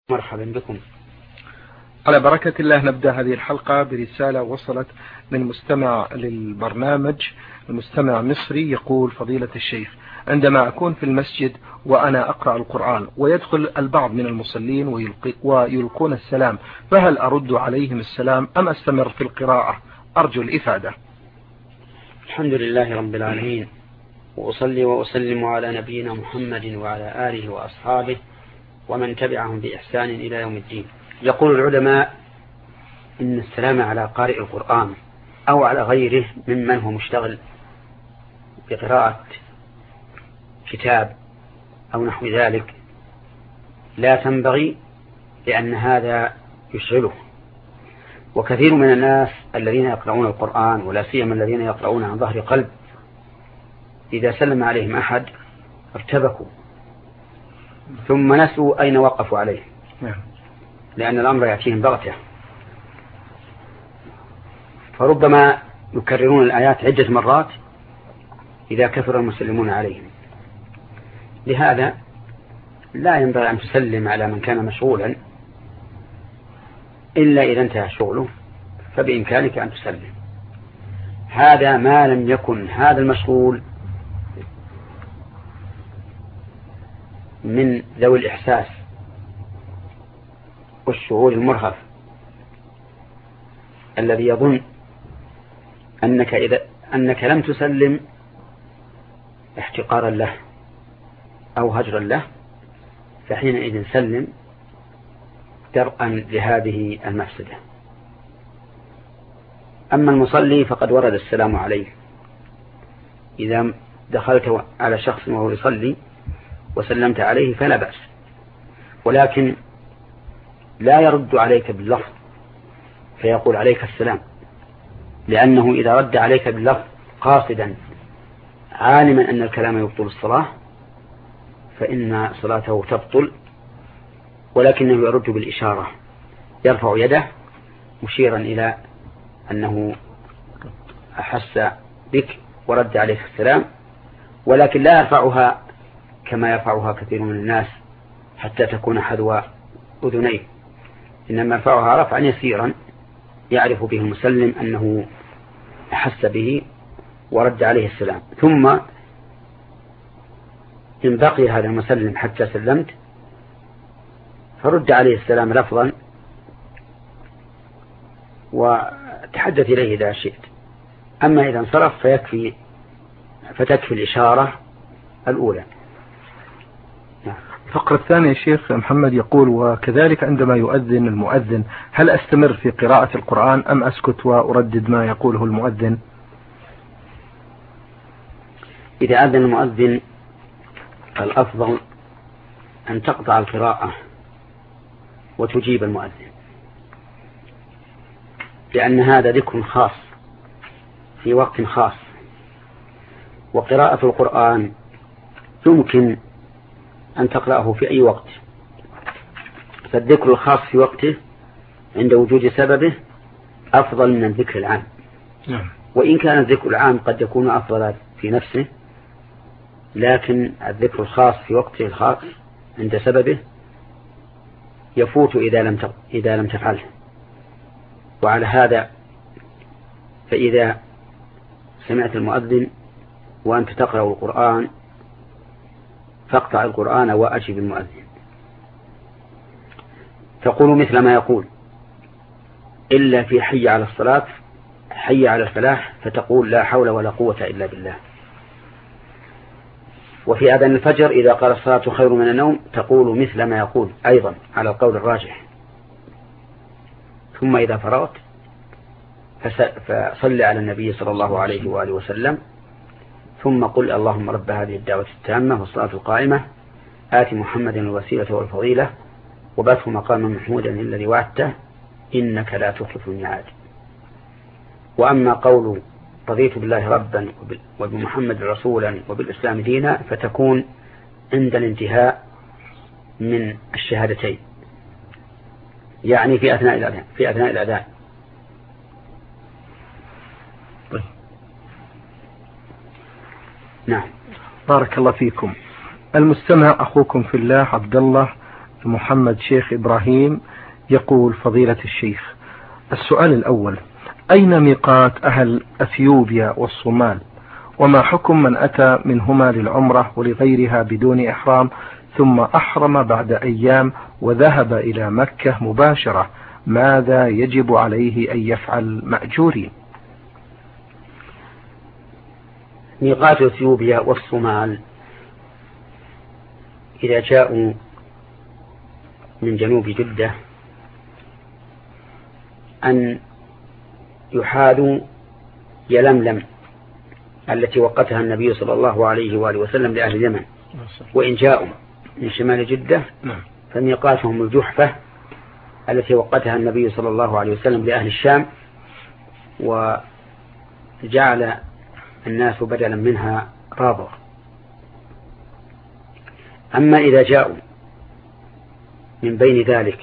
مرحبا بكم. على بركة الله نبدأ هذه الحلقة برسالة وصلت من مستمع للبرنامج. المستمع مصري يقول: فضيلة الشيخ، عندما أكون في المسجد وأنا أقرأ القرآن ويدخل البعض من المصلين ويلقون السلام، فهل أرد عليهم السلام أم أستمر في القراءة؟ أرجو الإفادة. الحمد لله رب العالمين، وأصلي وأسلم على نبينا محمد وعلى آله وأصحابه ومن تبعهم بإحسان إلى يوم الدين. يقول العلماء إن السلام على قارئ القرآن أو على غيره ممن هو مشتغل بقراءة كتاب أو نحو ذلك لا تنبغي، لأن هذا يشغله. وكثير من الناس الذين يقرؤون القرآن ولا سيما الذين يقرؤون عن ظهر قلب إذا سلم عليهم أحد ارتبكوا ثم نسوا أين وقفوا عليه، لأن الأمر يأتيهم بغتة، فربما يكررون الآيات عدة مرات إذا كثر المسلمون عليهم. لهذا لا ينبغي أن تسلم على من كان مشغولا إلا إذا انتهى شغله، فبإمكانك أن تسلم. هذا ما لم يكن هذا المشغول من ذوي الإحساس والشعور المرهف الذي يظن أنك لم تسلم احتقارا له أو هجرا له، فحينئذ سلم درءا لهذه المفسدة. أما المصلي فقد ورد السلام عليه إذا دخلت على شخص وهو يصلي وسلمت عليه فلا بأس، ولكن لا يرد عليك باللفظ فيقول عليك السلام، لأنه إذا رد عليك باللفظ قاصدا عالما أن الكلام يبطل الصلاة فإن صلاته تبطل، ولكنه يرد بالإشارة، يرفع يده مشيرا إلى أنه أحس بك ورد عليك السلام، ولكن لا يرفعها كما يرفعها كثير من الناس حتى تكون حذو أذنيه، إنما يرفعها رفعا يسيرا يعرف به المسلم أنه أحس به ورد عليه السلام. ثم إن بقي هذا المسلم حتى سلمت فرد عليه السلام لفظا وتحدث إليه إذا شئت. أما إذا انصرف فتكفي الإشارة الأولى. الفقرة الثانية الشيخ محمد يقول: وكذلك عندما يؤذن المؤذن هل أستمر في قراءة القرآن أم أسكت وأردد ما يقوله المؤذن؟ إذا أذن المؤذن الأفضل أن تقطع القراءة وتجيب المؤذن، لأن هذا ذكر خاص في وقت خاص، وقراءة القرآن يمكن أن تقرأه في أي وقت، فالذكر الخاص في وقته عند وجود سببه أفضل من الذكر العام. وإن كان الذكر العام قد يكون أفضل في نفسه، لكن الذكر الخاص في وقته الخاص عند سببه يفوت إذا لم تفعله. وعلى هذا فإذا سمعت المؤذن وأنت تقرأ القرآن فاقطع القرآن وأجب المؤذن، تقول مثل ما يقول، إلا في حي على الصلاة حي على الفلاح فتقول لا حول ولا قوة إلا بالله. وفي أذان الفجر إذا قال الصلاة خير من النوم تقول مثل ما يقول أيضا على القول الراجح. ثم إذا فرغت فصل على النبي صلى الله عليه وآله وسلم، ثم قل اللهم رب هذه الدعوة التامة والصلاة القائمة آت محمد الوسيلة والفضيلة وبعثه مقاما محمودا الذي وعدته إنك لا تخلف الميعاد. وأما قول رضيت بالله ربا وبمحمد رسولا وبالإسلام دينا فتكون عند الانتهاء من الشهادتين، يعني في أثناء الأذان. نعم. بارك الله فيكم. المستمع أخوكم في الله عبد الله محمد شيخ إبراهيم يقول فضيلة الشيخ: السؤال الأول: أين ميقات أهل أثيوبيا والصومال؟ وما حكم من أتى منهما للعمرة ولغيرها بدون إحرام ثم أحرم بعد أيام وذهب إلى مكة مباشرة؟ ماذا يجب عليه أن يفعل مأجورين؟ ميقات أثيوبيا والصومال إذا جاءوا من جنوب جدة أن يحاذوا يلملم التي وقتها النبي صلى الله عليه وآله وسلم لأهل اليمن، وإن جاءوا من شمال جدة فميقاتهم الجحفة التي وقتها النبي صلى الله عليه وسلم لأهل الشام، وجعل الناس بدلا منها رابغ. أما إذا جاءوا من بين ذلك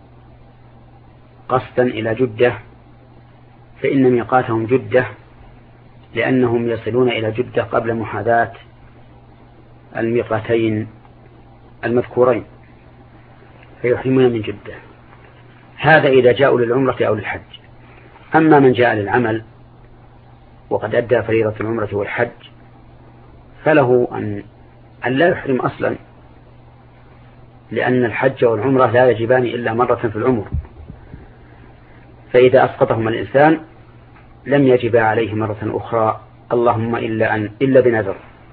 قصدا إلى جدة فإن ميقاتهم جدة، لأنهم يصلون إلى جدة قبل محاذاة الميقاتين المذكورين فيحرمون من جدة. هذا إذا جاءوا للعمرة أو للحج. أما من جاء للعمل وقد أدى فريضة العمرة والحج فله أن لا يحرم أصلا، لأن الحج والعمرة لا يجبان إلا مرة في العمر، فإذا أسقطهما الإنسان لم يجب عليه مرة أخرى، اللهم إلا بنذر.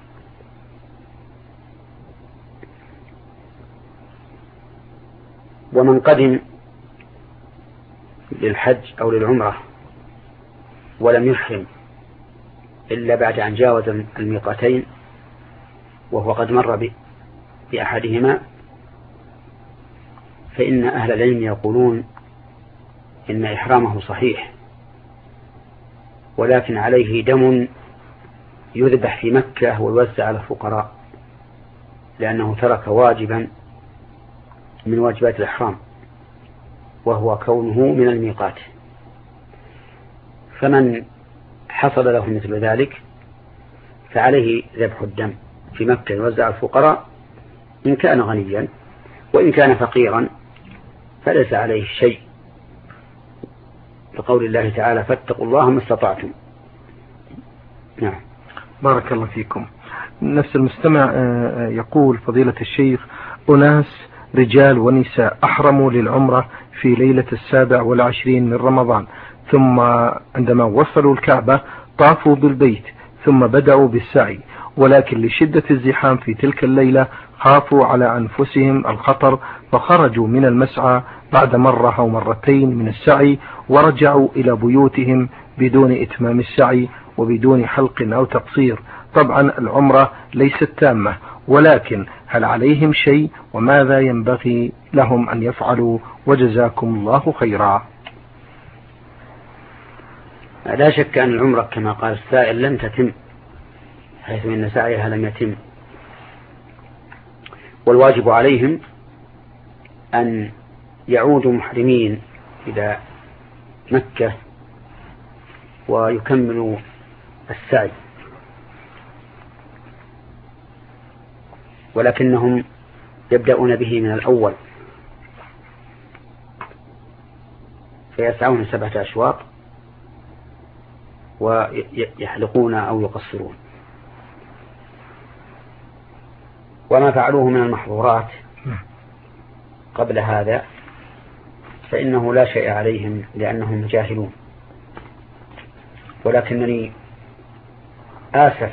ومن قدم للحج أو للعمرة ولم يحرم إلا بعد أن جاوز الميقاتين وهو قد مر بأحدهما، فإن أهل العلم يقولون إن إحرامه صحيح، ولكن عليه دم يذبح في مكة ويوزع على الفقراء، لأنه ترك واجبا من واجبات الإحرام وهو كونه من الميقات. فمن حصل له مثل ذلك فعليه ذبح الدم في مكة يوزع على الفقراء إن كان غنيا، وإن كان فقيرا فليس عليه شيء، لقول الله تعالى: فاتقوا الله ما استطعتم. نعم. بارك الله فيكم. نفس المستمع يقول فضيلة الشيخ: أناس رجال ونساء أحرموا للعمرة في ليلة 27 من رمضان، ثم عندما وصلوا الكعبة طافوا بالبيت ثم بدأوا بالسعي، ولكن لشدة الزحام في تلك الليلة خافوا على أنفسهم الخطر فخرجوا من المسعى بعد مرة أو مرتين من السعي ورجعوا إلى بيوتهم بدون إتمام السعي وبدون حلق أو تقصير. طبعا العمرة ليست تامة، ولكن هل عليهم شيء وماذا ينبغي لهم أن يفعلوا؟ وجزاكم الله خيرا. لا شك أن العمرة كما قال السائل لم تتم، حيث إن سعيها لم يتم، والواجب عليهم أن يعودوا محرمين إلى مكة ويكملوا السعي، ولكنهم يبدأون به من الأول فيسعون 7 أشواط ويحلقون أو يقصرون. وما فعلوه من المحظورات قبل هذا فإنه لا شيء عليهم لأنهم جاهلون، ولكنني آسف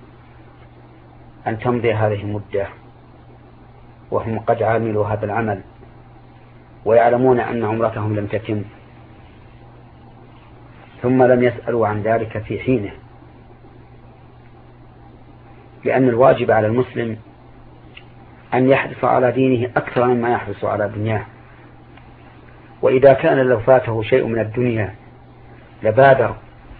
أن تمضي هذه المدة وهم قد عاملوا هذا العمل ويعلمون أن عمرتهم لم تتم، ثم لم يسألوا عن ذلك في حينه، لأن الواجب على المسلم أن يحرص على دينه أكثر مما يحرص على دنياه، وإذا كان لو فاته شيء من الدنيا لبادر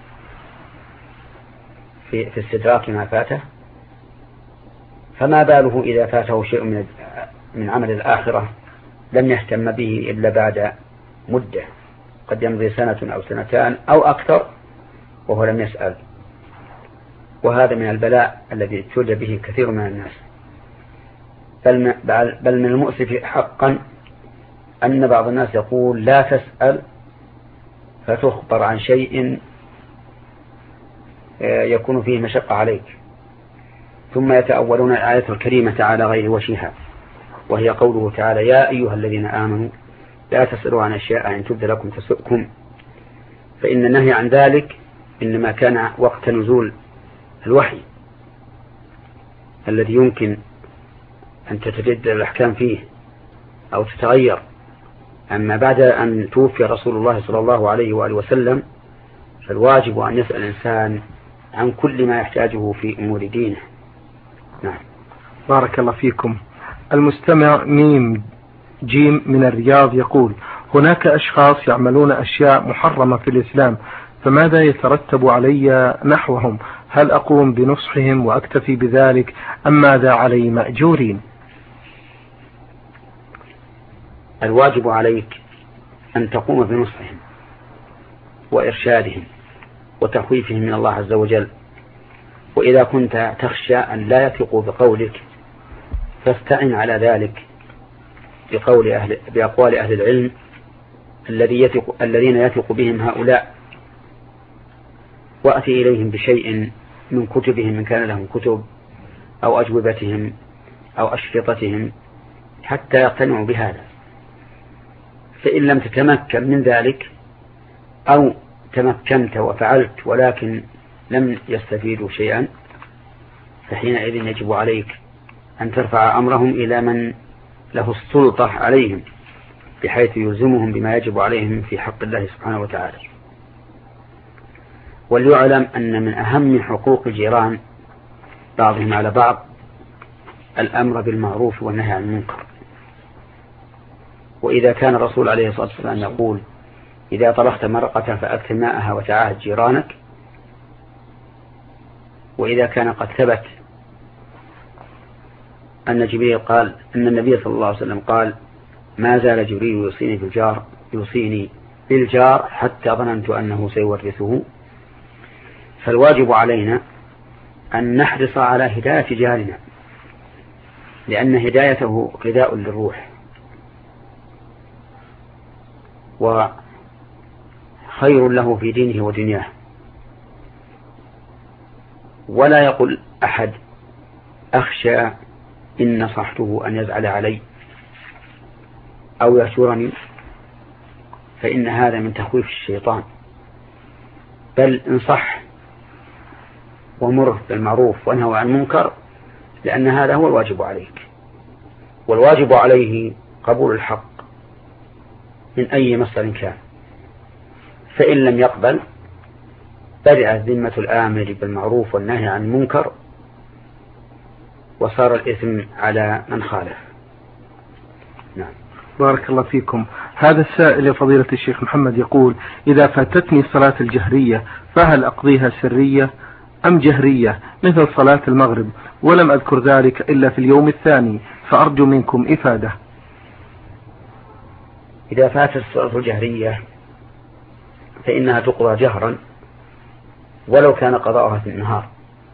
في استدراك ما فاته، فما باله إذا فاته شيء من عمل الآخرة لم يهتم به إلا بعد مدة، قد يمضي 1 أو 2 أو أكثر وهو لم يسأل. وهذا من البلاء الذي ابتلي به كثير من الناس. بل من المؤسف حقا أن بعض الناس يقول لا تسأل فتخبر عن شيء يكون فيه مشقة عليك، ثم يتأولون الآية الكريمة على غير وجهها، وهي قوله تعالى: يا أيها الذين آمنوا لا تسألوا عن أشياء إن تبد لكم تسؤكم. فإن النهي عن ذلك إنما كان وقت نزول الوحي الذي يمكن أن تتجدد الأحكام فيه أو تتغير. أما بعد أن توفي رسول الله صلى الله عليه وآله وسلم فالواجب أن يسأل الإنسان عن كل ما يحتاجه في أمور دينه. نعم. بارك الله فيكم. المستمع ميم جيم من الرياض يقول: هناك أشخاص يعملون أشياء محرمة في الإسلام، فماذا يترتب علي نحوهم؟ هل أقوم بنصحهم وأكتفي بذلك أم ماذا علي مأجورين؟ الواجب عليك أن تقوم بنصحهم وإرشادهم وتخويفهم من الله عز وجل، وإذا كنت تخشى أن لا يثقوا بقولك فاستعن على ذلك بأقوال أهل العلم الذين يثق بهم هؤلاء، وأتي إليهم بشيء من كتبهم إن كان لهم كتب أو أجوبتهم أو أشرطتهم حتى يقتنعوا بهذا. فإن لم تتمكن من ذلك أو تمكنت وفعلت ولكن لم يستفيدوا شيئا، فحينئذ يجب عليك أن ترفع أمرهم إلى من له السلطة عليهم بحيث يلزمهم بما يجب عليهم في حق الله سبحانه وتعالى. وليعلم أن من أهم حقوق الجيران بعضهم على بعض الأمر بالمعروف والنهي عن المنكر. وإذا كان الرسول عليه الصلاة والسلام يقول: إذا طبخت مرقة فأكثر ماءها وتعاهد جيرانك، وإذا كان قد ثبت أن جبريل قال أن النبي صلى الله عليه وسلم قال: ما زال جبريل يوصيني بالجار حتى ظننت أنه سيورثه. فالواجب علينا أن نحرص على هداية جارنا، لأن هدايته غذاء للروح وخير له في دينه ودنياه. ولا يقول أحد: أخشى إن نصحته أن يزعل علي أو يشورني، فإن هذا من تخويف الشيطان. بل انصح ومر بالمعروف وانهى عن المنكر، لأن هذا هو الواجب عليك، والواجب عليه قبول الحق من أي مصدر كان. فإن لم يقبل برئت ذمة الآمر بالمعروف والنهي عن المنكر، وصار الإثم على من خالف. نعم. بارك الله فيكم. هذا السائل يا فضيلة الشيخ محمد يقول: إذا فاتتني صلاة الجهرية فهل أقضيها سرية أم جهرية مثل صلاة المغرب، ولم أذكر ذلك إلا في اليوم الثاني، فأرجو منكم إفادة. إذا فاتت الصلاة الجهرية فإنها تقضى جهرا ولو كان قضاؤها في النهار،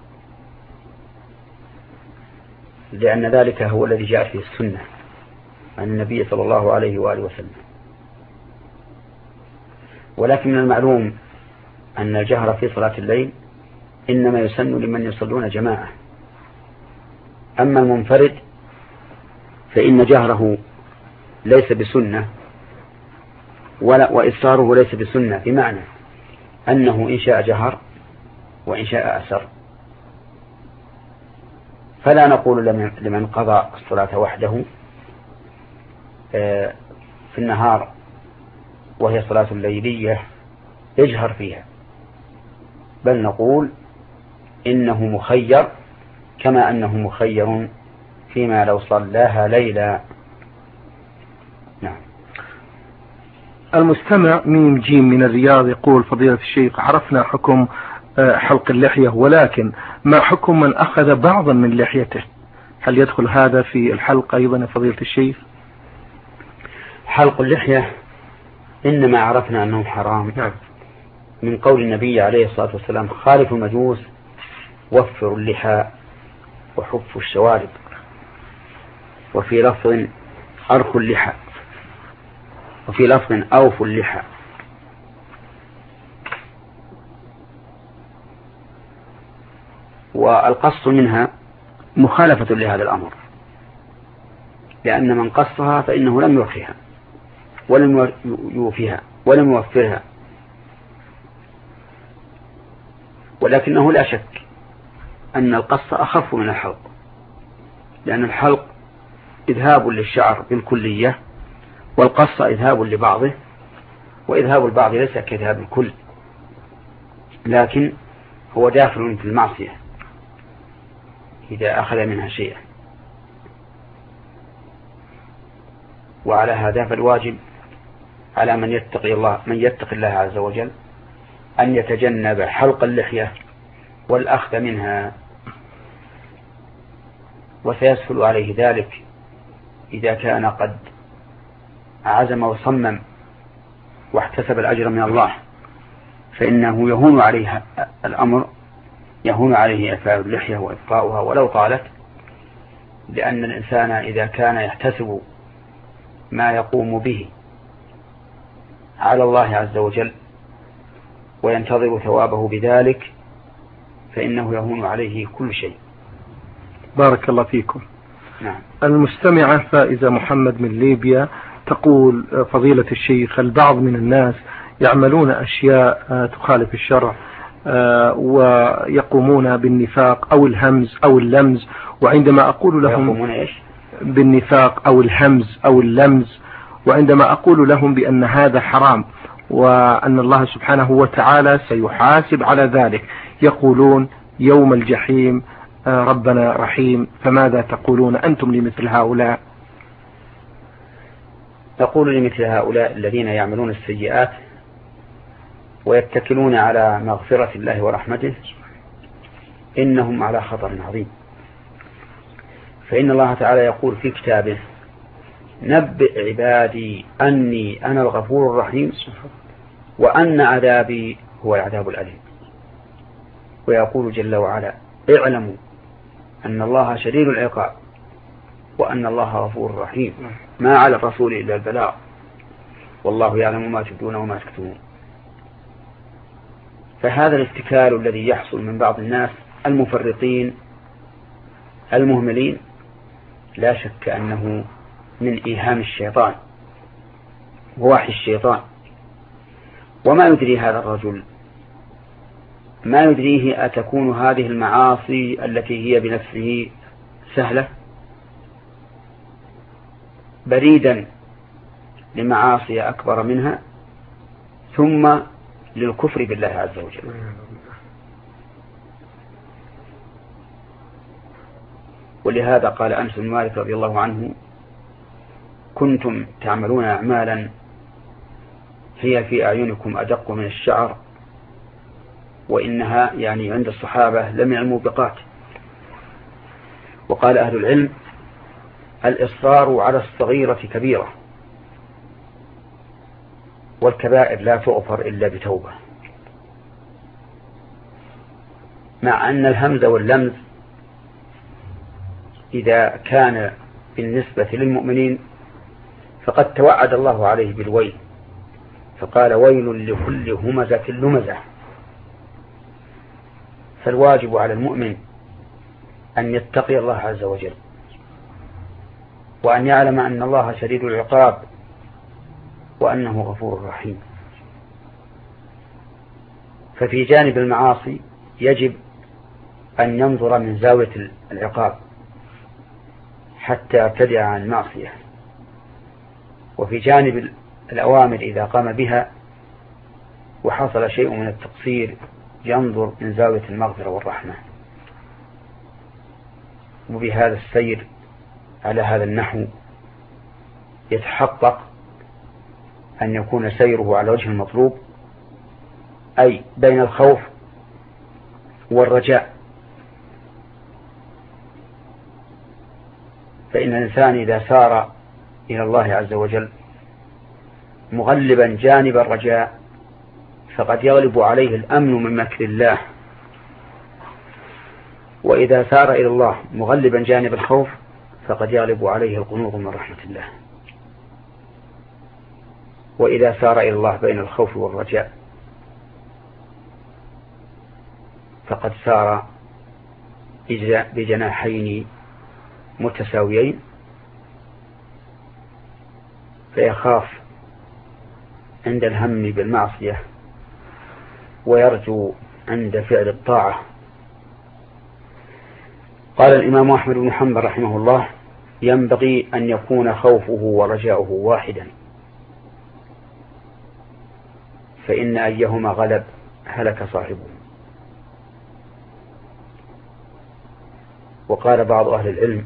لأن ذلك هو الذي جاء فيه السنة عن النبي صلى الله عليه وآله وسلم. ولكن من المعلوم أن الجهر في صلاة الليل إنما يسن لمن يصلون جماعة. أما المنفرد فإن جهره ليس بسنة وإصراره ليس بسنة، بمعنى أنه إن شاء جهر وإن شاء أسر. فلا نقول لمن قضى الصلاة وحده في النهار وهي صلاة الليلية يجهر فيها، بل نقول إنه مخير كما أنه مخير فيما لو صلاها ليلا. نعم. المستمع ميم جيم من الرياض يقول: فضيلة الشيخ، عرفنا حكم حلق اللحية، ولكن ما حكم من أخذ بعضا من لحيته؟ هل يدخل هذا في الحلق أيضا يا فضيلة الشيخ؟ حلق اللحية إنما عرفنا أنه حرام من قول النبي عليه الصلاة والسلام: خالف المجوس وفروا اللحى وحفوا الشوارب. وفي لفظ أرخوا اللحى، وفي لفظ أوفوا اللحى. والقص منها مخالفة لهذا الأمر، لأن من قصها فإنه لم يوفها ولم يوفها ولم يوفرها، ولكنه لا شك أن القص أخف من الحلق، لأن الحلق إذهاب للشعر بالكلية، والقص إذهاب لبعضه، وإذهاب البعض ليس كإذهاب الكل، لكن هو داخل في المعصية إذا أخذ منها شيئا. وعلى هذا فالواجب على من يتقي الله عز وجل أن يتجنب حلق اللحية والأخذ منها، وسيسهل عليه ذلك إذا كان قد عزم وصمم واحتسب الأجر من الله، فإنه يهون عليه الأمر، يهون عليه إعفاء اللحية وإبقاؤها ولو طالت، لأن الإنسان إذا كان يحتسب ما يقوم به على الله عز وجل وينتظر ثوابه بذلك فإنه يهون عليه كل شيء. بارك الله فيكم. نعم. المستمعة فائزة محمد من ليبيا تقول: فضيلة الشيخ، البعض من الناس يعملون أشياء تخالف الشرع ويقومون بالنفاق أو الهمز أو اللمز، وعندما أقول لهم بالنفاق أو الهمز أو اللمز، وعندما أقول لهم بأن هذا حرام وأن الله سبحانه وتعالى سيحاسب على ذلك، يقولون يوم الجحيم ربنا رحيم، فماذا تقولون أنتم لمثل هؤلاء؟ نقول لمثل هؤلاء الذين يعملون السيئات ويتكلون على مغفرة الله ورحمته إنهم على خطر عظيم، فإن الله تعالى يقول في كتابه: نبئ عبادي أني أنا الغفور الرحيم وأن عذابي هو العذاب الأليم. ويقول جل وعلا: اعلموا أن الله شديد العقاب وأن الله غفور رحيم، ما على الرسول إلا البلاغ والله يعلم ما تبدون وما تكتمون. فهذا الاتكال الذي يحصل من بعض الناس المفرطين المهملين لا شك أنه من إيهام الشيطان ووحي الشيطان. وما يدري هذا الرجل، ما يدريه أتكون هذه المعاصي التي هي بنفسه سهلة بريدا لمعاصي أكبر منها ثم للكفر بالله عز وجل. ولهذا قال أنس بن مالك رضي الله عنه: كنتم تعملون أعمالا هي في أعينكم أدق من الشعر وإنها يعني عند الصحابة لمع الموبقات. وقال أهل العلم: الإصرار على الصغيرة كبيرة، والكبائر لا تغفر إلا بتوبة. مع أن الهمز واللمز إذا كان بالنسبة للمؤمنين فقد توعد الله عليه بالويل، فقال: ويل لكل همزة لمزة. فالواجب على المؤمن أن يتقي الله عز وجل وأن يعلم أن الله شديد العقاب وأنه غفور رحيم. ففي جانب المعاصي يجب أن ينظر من زاوية العقاب حتى يبتدع عن المعصية، وفي جانب الأوامر إذا قام بها وحصل شيء من التقصير ينظر من زاوية المغفرة والرحمة. وبهذا السير على هذا النحو يتحقق أن يكون سيره على وجه المطلوب، أي بين الخوف والرجاء. فإن الإنسان إذا سار إلى الله عز وجل مغلبا جانب الرجاء فقد يغلب عليه الأمن من مكر الله، وإذا سار إلى الله مغلبا جانب الخوف فقد يغلب عليه القنوط من رحمة الله. وإذا سار إلى الله بين الخوف والرجاء فقد سار بجناحين متساويين، فيخاف عند الهم بالمعصية ويرجو عند فعل الطاعة. قال الإمام أحمد بن حنبل رحمه الله: ينبغي أن يكون خوفه ورجاؤه واحدا، فإن أيهما غلب هلك صاحبه. وقال بعض أهل العلم: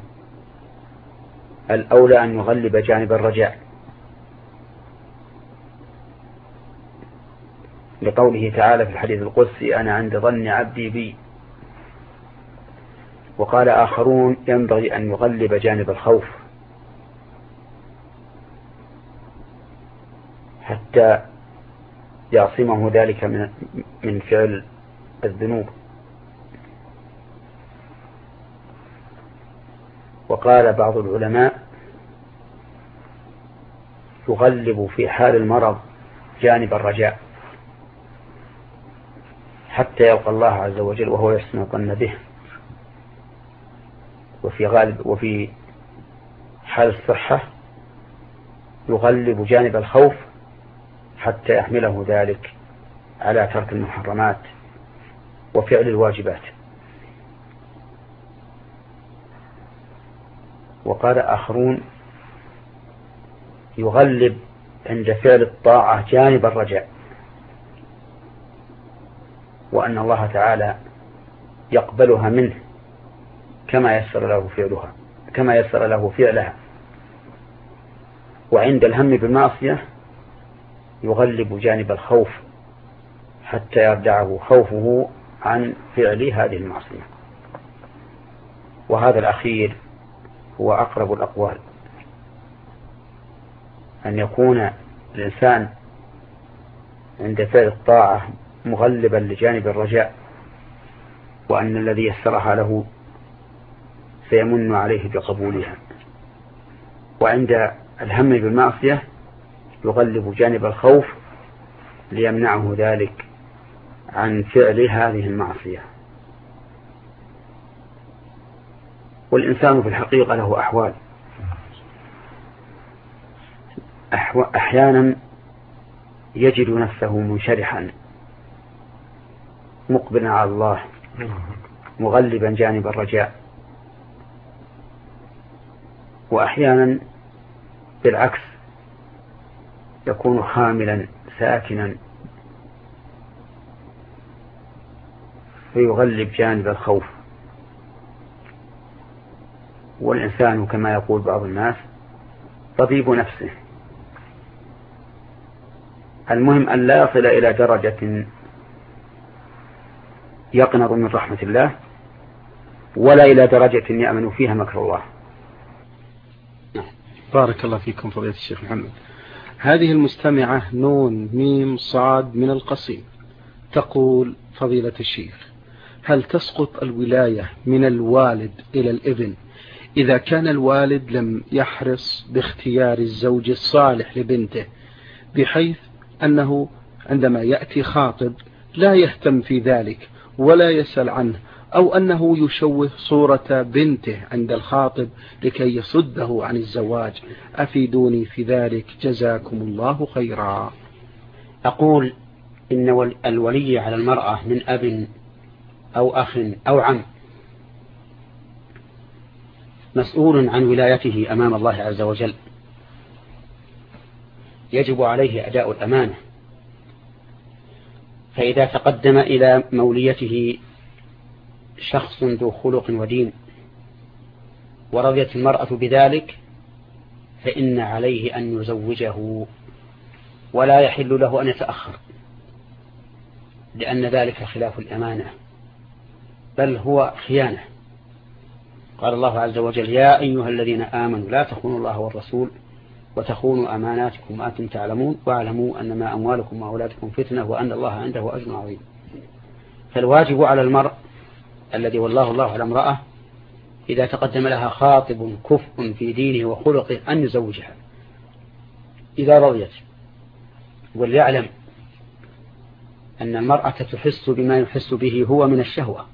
الأولى أن يغلب جانب الرجاء، لقوله تعالى في الحديث القدسي: أنا عند ظن عبدي بي. وقال آخرون: ينبغي أن يغلب جانب الخوف حتى يعصمه ذلك من فعل الذنوب. وقال بعض العلماء: يغلب في حال المرض جانب الرجاء حتى يلقى الله عز وجل وهو يحسن الظن به. وفي حال الصحة يغلب جانب الخوف حتى يحمله ذلك على ترك المحرمات وفعل الواجبات. وقال آخرون: يغلب عند فعل الطاعة جانب الرجاء، وأن الله تعالى يقبلها منه كما يسر له فعلها. وعند الهم بالمعصية يغلب جانب الخوف حتى يردعه خوفه عن فعل هذه المعصية. وهذا الأخير هو أقرب الأقوال، أن يكون الإنسان عند فعل الطاعة مغلبا لجانب الرجاء، وأن الذي يسرها له سيمن عليه بقبولها. وعند الهم بالمعصية يغلب جانب الخوف ليمنعه ذلك عن فعل هذه المعصية. والإنسان في الحقيقة له أحوال. أحيانا يجد نفسه منشرحا مقبلا على الله مغلبا جانب الرجاء، وأحيانا بالعكس يكون خاملا ساكنا فيغلب جانب الخوف. والإنسان كما يقول بعض الناس طبيب نفسه. المهم أن لا يصل إلى درجة يقنط من رحمة الله، ولا إلى درجة يأمن فيها مكر الله. بارك الله فيكم فضيلة الشيخ محمد. هذه المستمعة نون ميم صاد من القصيم تقول: فضيلة الشيخ، هل تسقط الولاية من الوالد إلى الابن إذا كان الوالد لم يحرص باختيار الزوج الصالح لبنته، بحيث أنه عندما يأتي خاطب لا يهتم في ذلك ولا يسأل عنه، أو أنه يشوه صورة بنته عند الخاطب لكي يصده عن الزواج؟ أفيدوني في ذلك جزاكم الله خيرا. أقول إن الولي على المرأة من أب أو أخ أو عم مسؤول عن ولايته أمام الله عز وجل، يجب عليه أداء الأمانة. فإذا تقدم إلى موليته شخص ذو خلق ودين ورضيت المرأة بذلك فإن عليه أن يزوجه، ولا يحل له أن يتأخر، لأن ذلك خلاف الأمانة بل هو خيانة. قال الله عز وجل: يا أيها الذين آمنوا لا تخونوا الله والرسول وتخونوا أماناتكم وأنتم تعلمون واعلموا أنما أموالكم وأولادكم فتنة وأن الله عنده أجر عظيم. فالواجب على المرء الذي والله الله على امرأة إذا تقدم لها خاطب كفء في دينه وخلقه أن يزوجها إذا رضيت. وليعلم أن المرأة تحس بما يحس به هو من الشهوة.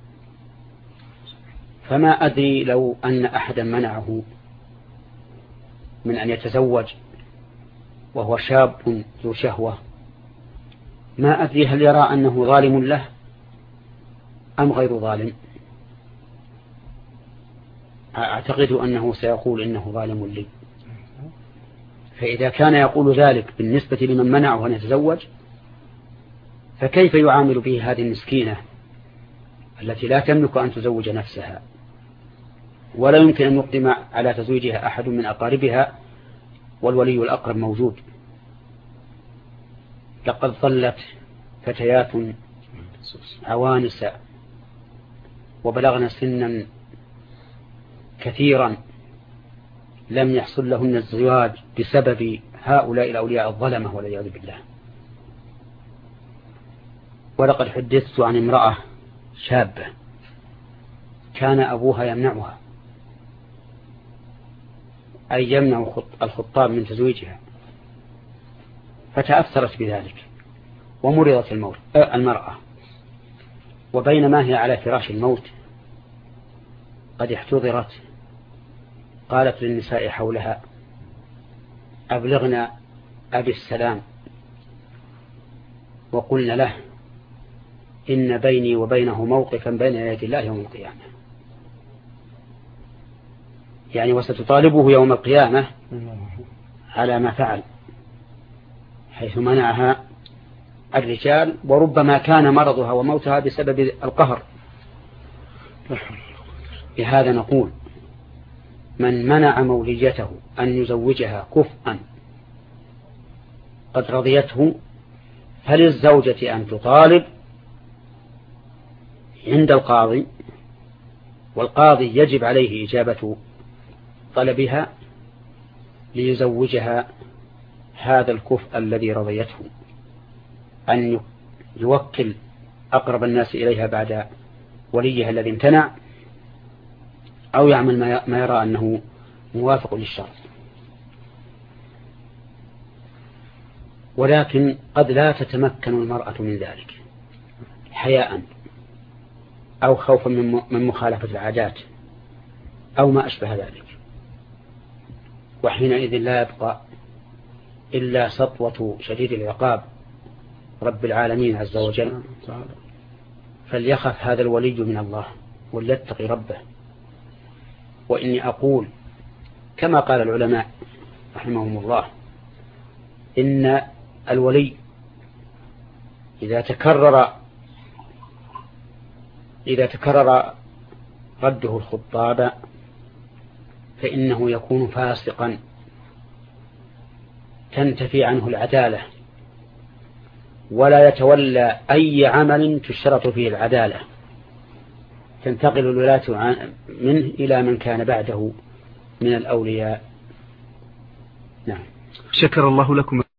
فما أدري لو أن أحدا منعه من أن يتزوج وهو شاب ذو شهوة، ما أدري هل يرى أنه ظالم له أم غير ظالم. أعتقد أنه سيقول إنه ظالم لي. فإذا كان يقول ذلك بالنسبة لمن منعه أن يتزوج، فكيف يعامل به هذه المسكينة التي لا تملك أن تزوج نفسها ولا يمكن أن يقدم على تزويجها أحد من أقاربها والولي الأقرب موجود؟ لقد ظلت فتيات عوانس وبلغن سنا كثيرا لم يحصل لهن الزواج بسبب هؤلاء الأولياء الظلمة والعياذ بالله. ولقد حدثت عن امرأة شابة كان أبوها يمنعها، أي يمنع الخطاب من تزويجها، فتأثرت بذلك ومرضت المرأة. وبينما هي على فراش الموت قد احتضرت قالت للنساء حولها: أبلغنا أبي السلام وقلنا له إن بيني وبينه موقفا بين يدي الله يوم القيامة. يعني وستطالبه يوم القيامة على ما فعل، حيث منعها الرجال، وربما كان مرضها وموتها بسبب القهر. بهذا نقول: من منع موليته أن يزوجها كفءا قد رضيته، فللزوجة أن تطالب عند القاضي، والقاضي يجب عليه إجابة طلبها ليزوجها هذا الكفء الذي رضيته، أن يوكل أقرب الناس إليها بعد وليها الذي امتنع، أو يعمل ما يرى أنه موافق للشرع. ولكن قد لا تتمكن المرأة من ذلك حياء أو خوفا من مخالفة العادات أو ما أشبه ذلك، وحينئذ لا يبقى إلا سطوة شديد العقاب رب العالمين عز وجل. فليخف هذا الولي من الله وليتقي ربه. وإني أقول كما قال العلماء رحمهم الله: إن الولي إذا تكرر رده الخطاب فإنه يكون فاسقا تنتفي عنه العدالة، ولا يتولى أي عمل تشترط فيه العدالة، تنتقل الولاة منه إلى من كان بعده من الأولياء. نعم. شكر الله لكم.